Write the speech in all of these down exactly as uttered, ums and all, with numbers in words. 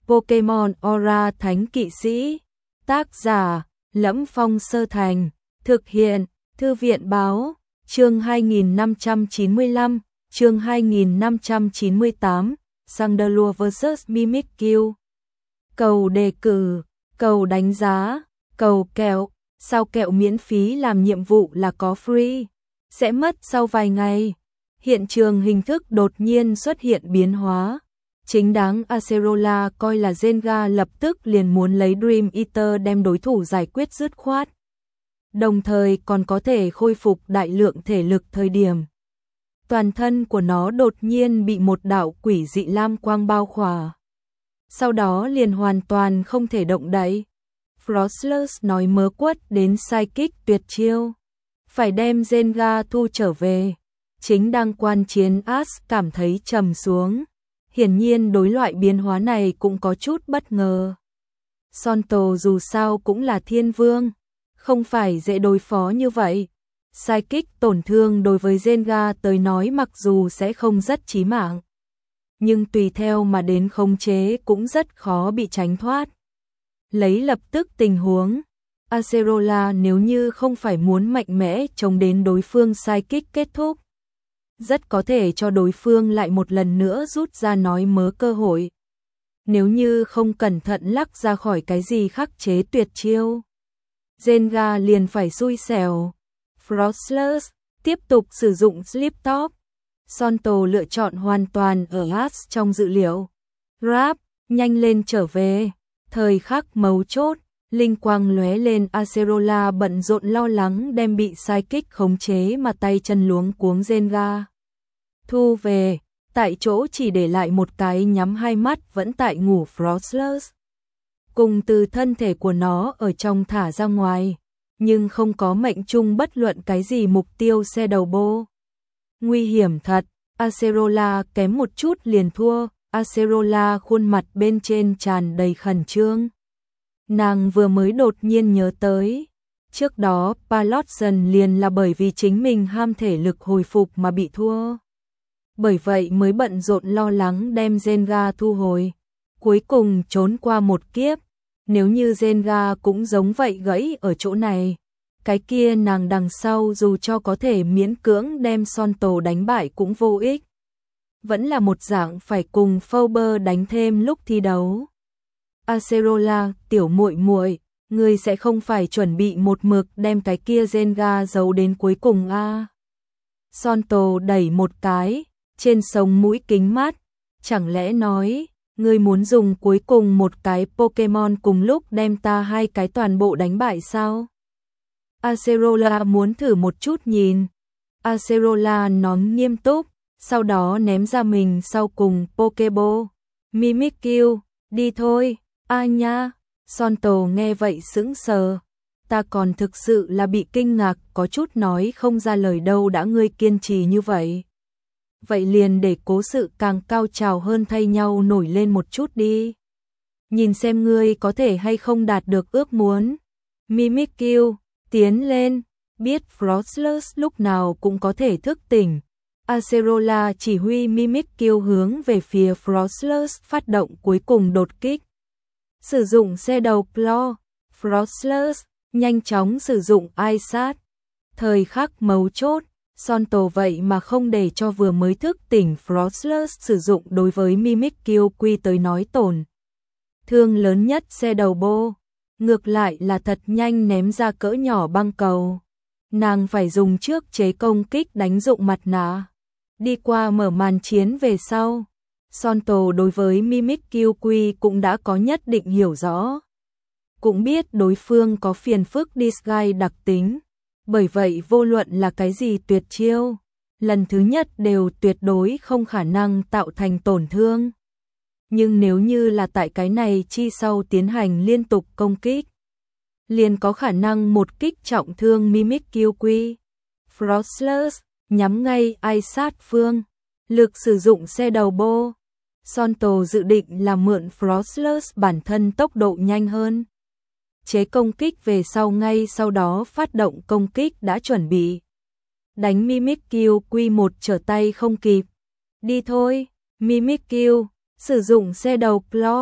Pokemon Aura Thánh Kỵ Sĩ. Tác giả: Lẫm Phong Sơ Thành. Thực hiện: Thư viện báo. Chương hai nghìn năm trăm chín mươi lăm, chương hai nghìn năm trăm chín mươi tám, Sandalure versus Mimikyu. Cầu đề cử, cầu đánh giá, cầu kẹo, sao kẹo miễn phí làm nhiệm vụ là có free, sẽ mất sau vài ngày. Hiện trường hình thức đột nhiên xuất hiện biến hóa. Chính đáng Acerola coi là Zenga lập tức liền muốn lấy Dream Eater đem đối thủ giải quyết dứt khoát. Đồng thời còn có thể khôi phục đại lượng thể lực thời điểm. Toàn thân của nó đột nhiên bị một đạo quỷ dị lam quang bao khỏa. Sau đó liền hoàn toàn không thể động đậy. Frostless nói mớ quất đến psychic tuyệt chiêu. Phải đem Zenga thu trở về. Chính đang quan chiến Ash cảm thấy trầm xuống. Hiển nhiên đối loại biến hóa này cũng có chút bất ngờ. Sonto dù sao cũng là thiên vương. Không phải dễ đối phó như vậy. Psychic tổn thương đối với Zenga tới nói mặc dù sẽ không rất chí mạng. Nhưng tùy theo mà đến khống chế cũng rất khó bị tránh thoát. Lấy lập tức tình huống. Acerola nếu như không phải muốn mạnh mẽ chống đến đối phương Psychic kết thúc. Rất có thể cho đối phương lại một lần nữa rút ra nói mớ cơ hội. Nếu như không cẩn thận lắc ra khỏi cái gì khắc chế tuyệt chiêu. Zenga liền phải xui xẻo. Frostless tiếp tục sử dụng Slip Top. Sonto lựa chọn hoàn toàn ở Ash trong dự liệu. Rap, nhanh lên trở về. Thời khắc mấu chốt, linh quang lóe lên. Acerola bận rộn lo lắng đem bị Psychic khống chế mà tay chân luống cuống Zenga. Thu về, tại chỗ chỉ để lại một cái nhắm hai mắt vẫn tại ngủ Frostless. Cùng từ thân thể của nó ở trong thả ra ngoài, nhưng không có mệnh trung bất luận cái gì mục tiêu xe đầu bô. Nguy hiểm thật, Acerola kém một chút liền thua. Acerola khuôn mặt bên trên tràn đầy khẩn trương. Nàng vừa mới đột nhiên nhớ tới. Trước đó Palotson liền là bởi vì chính mình ham thể lực hồi phục mà bị thua. Bởi vậy mới bận rộn lo lắng đem Zenga thu hồi. Cuối cùng trốn qua một kiếp. Nếu như Zenga cũng giống vậy gãy ở chỗ này. Cái kia nàng đằng sau dù cho có thể miễn cưỡng đem Sonto đánh bại cũng vô ích. Vẫn là một dạng phải cùng Fauber đánh thêm lúc thi đấu. Acerola, tiểu muội muội, ngươi sẽ không phải chuẩn bị một mực đem cái kia Zenga giấu đến cuối cùng a? À? Sonto đẩy một cái, trên sống mũi kính mát, chẳng lẽ nói, ngươi muốn dùng cuối cùng một cái Pokemon cùng lúc đem ta hai cái toàn bộ đánh bại sao? Acerola muốn thử một chút nhìn. Acerola nói nghiêm túc, sau đó ném ra mình sau cùng Pokeball. Mimikyu, đi thôi, a nha. Sonto nghe vậy sững sờ. Ta còn thực sự là bị kinh ngạc, có chút nói không ra lời đâu đã ngươi kiên trì như vậy. Vậy liền để cố sự càng cao trào hơn thay nhau nổi lên một chút đi. Nhìn xem ngươi có thể hay không đạt được ước muốn. Mimikyu, tiến lên, biết Frostless lúc nào cũng có thể thức tỉnh. Acerola chỉ huy Mimikyu hướng về phía Frostless phát động cuối cùng đột kích. Sử dụng xe đầu Claw, Frostless nhanh chóng sử dụng Ice Sát. Thời khắc mấu chốt, Sonto vậy mà không để cho vừa mới thức tỉnh Frostless sử dụng đối với Mimikyu quy tới nói tổn thương lớn nhất xe đầu bô. Ngược lại là thật nhanh ném ra cỡ nhỏ băng cầu. Nàng phải dùng trước chế công kích đánh dụng mặt nạ. Đi qua mở màn chiến về sau. Sonto đối với Mimikyu quy cũng đã có nhất định hiểu rõ. Cũng biết đối phương có phiền phức Disguise đặc tính. Bởi vậy vô luận là cái gì tuyệt chiêu, lần thứ nhất đều tuyệt đối không khả năng tạo thành tổn thương. Nhưng nếu như là tại cái này chi sau tiến hành liên tục công kích, liền có khả năng một kích trọng thương Mimikyu quy. Frostless nhắm ngay Ice Sát phương, lực sử dụng xe đầu bô. Sonto dự định là mượn Frostless bản thân tốc độ nhanh hơn. Chế công kích về sau ngay sau đó phát động công kích đã chuẩn bị. Đánh Mimikyu quy một trở tay không kịp. Đi thôi, Mimikyu, sử dụng xe đầu Claw.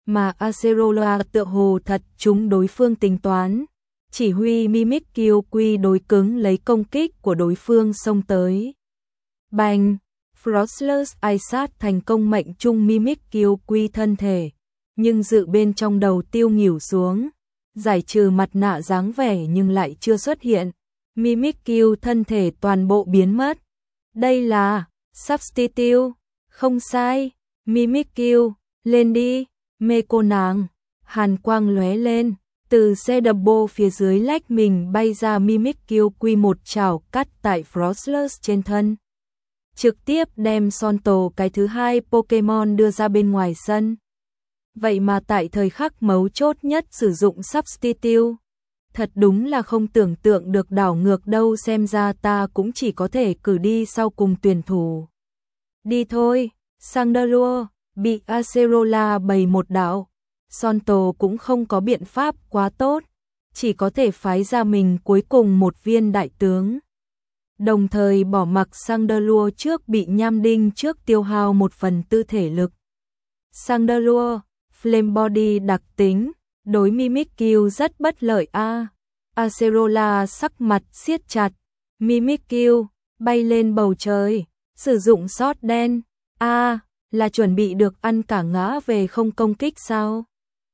mà Acerola tựa hồ thật trúng đối phương tính toán, chỉ huy Mimikyu Quy đối cứng lấy công kích của đối phương xông tới. Bành! Frostless Eye sát thành công mệnh trung Mimikyu Quy thân thể, nhưng dự bên trong đầu tiêu nghỉu xuống, giải trừ mặt nạ dáng vẻ nhưng lại chưa xuất hiện. Mimikyu thân thể toàn bộ biến mất. Đây là Substitute, không sai. Mimikyu, lên đi, mê cô nàng. Hàn quang lóe lên, từ xe double phía dưới lách mình bay ra. Mimikyu Quy một chảo cắt tại Frostless trên thân, trực tiếp đem Sonto cái thứ hai Pokemon đưa ra bên ngoài sân. Vậy mà tại thời khắc mấu chốt nhất sử dụng Substitute, thật đúng là không tưởng tượng được đảo ngược đâu. Xem ra ta cũng chỉ có thể cử đi sau cùng tuyển thủ. Đi thôi, Sandalua, bị Acerola bày một đạo, Sonto cũng không có biện pháp quá tốt, chỉ có thể phái ra mình cuối cùng một viên đại tướng. Đồng thời bỏ mặc Sandalua trước bị nham đinh trước tiêu hao một phần tư thể lực. Sandalua, Flame Body đặc tính, đối Mimikyu rất bất lợi a. À. Acerola sắc mặt siết chặt, Mimikyu bay lên bầu trời, sử dụng sót đen, a à, là chuẩn bị được ăn cả ngã về không công kích sao?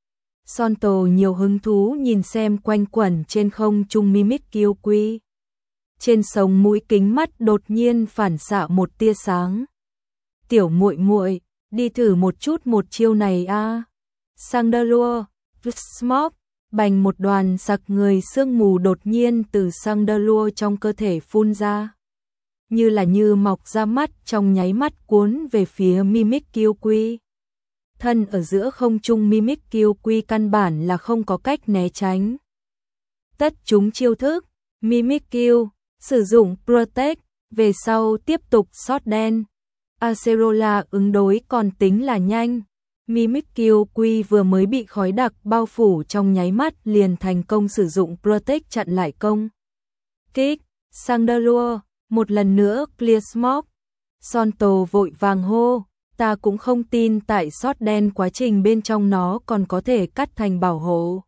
Sonto nhiều hứng thú nhìn xem quanh quẩn trên không trung Mimikyu Quy. Trên sống mũi kính mắt đột nhiên phản xạ một tia sáng. Tiểu muội muội, đi thử một chút một chiêu này a. À. Sandalua, Smoke, bành một đoàn sặc người sương mù đột nhiên từ Sandalua trong cơ thể phun ra, như là như mọc ra mắt trong nháy mắt cuốn về phía Mimikyu Quy. Thân ở giữa không trung Mimikyu Quy căn bản là không có cách né tránh. Tất chúng chiêu thức, Mimikyu sử dụng Protect, về sau tiếp tục sót đen. Acerola ứng đối còn tính là nhanh. Mimikyu Quy vừa mới bị khói đặc bao phủ trong nháy mắt liền thành công sử dụng Protect chặn lại công kích. Sandalua, một lần nữa Clear Smoke. Sonto vội vàng hô, ta cũng không tin tại sót đen quá trình bên trong nó còn có thể cắt thành bảo hộ.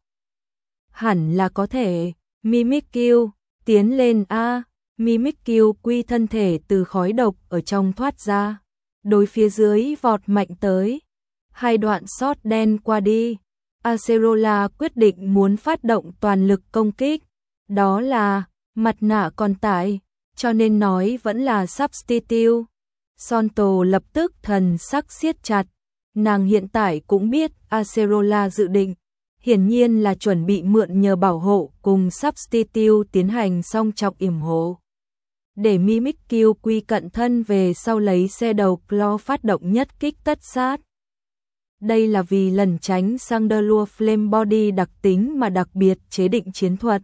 Hẳn là có thể. Mimikyu, tiến lên a. Mimikyu Quy thân thể từ khói độc ở trong thoát ra, đối phía dưới vọt mạnh tới. Hai đoạn sót đen qua đi, Acerola quyết định muốn phát động toàn lực công kích, đó là mặt nạ còn tại, cho nên nói vẫn là Substitute. Sonto lập tức thần sắc siết chặt, nàng hiện tại cũng biết Acerola dự định, hiển nhiên là chuẩn bị mượn nhờ bảo hộ cùng Substitute tiến hành song trọng yểm hộ. Để Mimikyu Quy cận thân về sau lấy xe đầu Claw phát động nhất kích tất sát. Đây là vì lần tránh Sandalua Flame Body đặc tính mà đặc biệt chế định chiến thuật.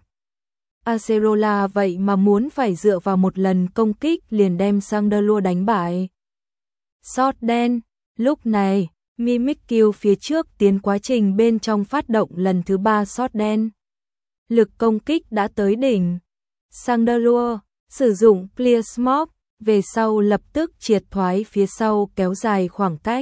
Acerola vậy mà muốn phải dựa vào một lần công kích liền đem Sandalua đánh bại. Sót đen, lúc này, Mimikyu phía trước tiến quá trình bên trong phát động lần thứ ba sót đen. Lực công kích đã tới đỉnh. Sandalua sử dụng Clear Smoke, về sau lập tức triệt thoái phía sau kéo dài khoảng cách.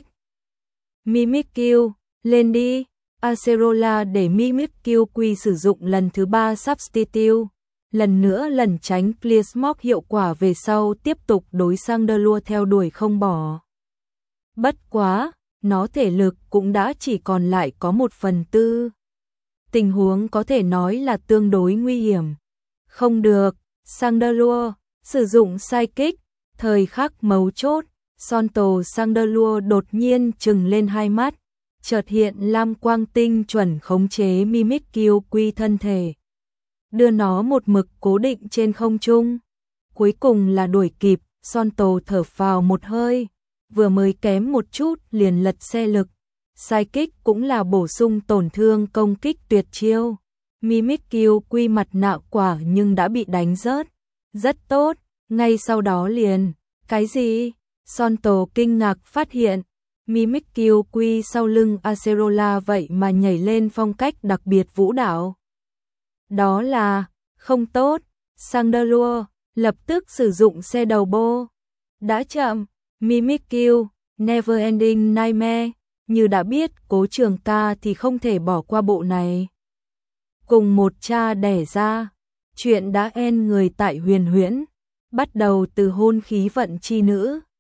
Mimikyu, lên đi. Acerola để Mimikyu Quy sử dụng lần thứ ba Substitute, lần nữa lần tránh Clear Smoke hiệu quả về sau tiếp tục đối Sandalua theo đuổi không bỏ. Bất quá, nó thể lực cũng đã chỉ còn lại có một phần tư. Tình huống có thể nói là tương đối nguy hiểm. Không được, Sandalua, sử dụng Psychic, thời khắc mấu chốt, Sonto Sandalua đột nhiên trừng lên hai mắt, chợt hiện lam quang tinh chuẩn khống chế Mimikyu Quy thân thể, đưa nó một mực cố định trên không trung. Cuối cùng là đuổi kịp, Sonto thở phào một hơi, vừa mới kém một chút liền lật xe lực. Psychic cũng là bổ sung tổn thương công kích tuyệt chiêu. Mimikyu Quy mặt nạ quả nhưng đã bị đánh rớt. Rất tốt, ngay sau đó liền, cái gì? Sonto kinh ngạc phát hiện, Mimikyu Quy sau lưng Acerola vậy mà nhảy lên phong cách đặc biệt vũ đạo. Đó là, không tốt, Sandalua, lập tức sử dụng xe đầu bô. Đã chậm, Mimikyu, Neverending Nightmare, như đã biết Cố Trường Ca thì không thể bỏ qua bộ này. Cùng một cha đẻ ra, chuyện đã en người tại Huyền Huyễn, bắt đầu từ hôn khí vận chi nữ,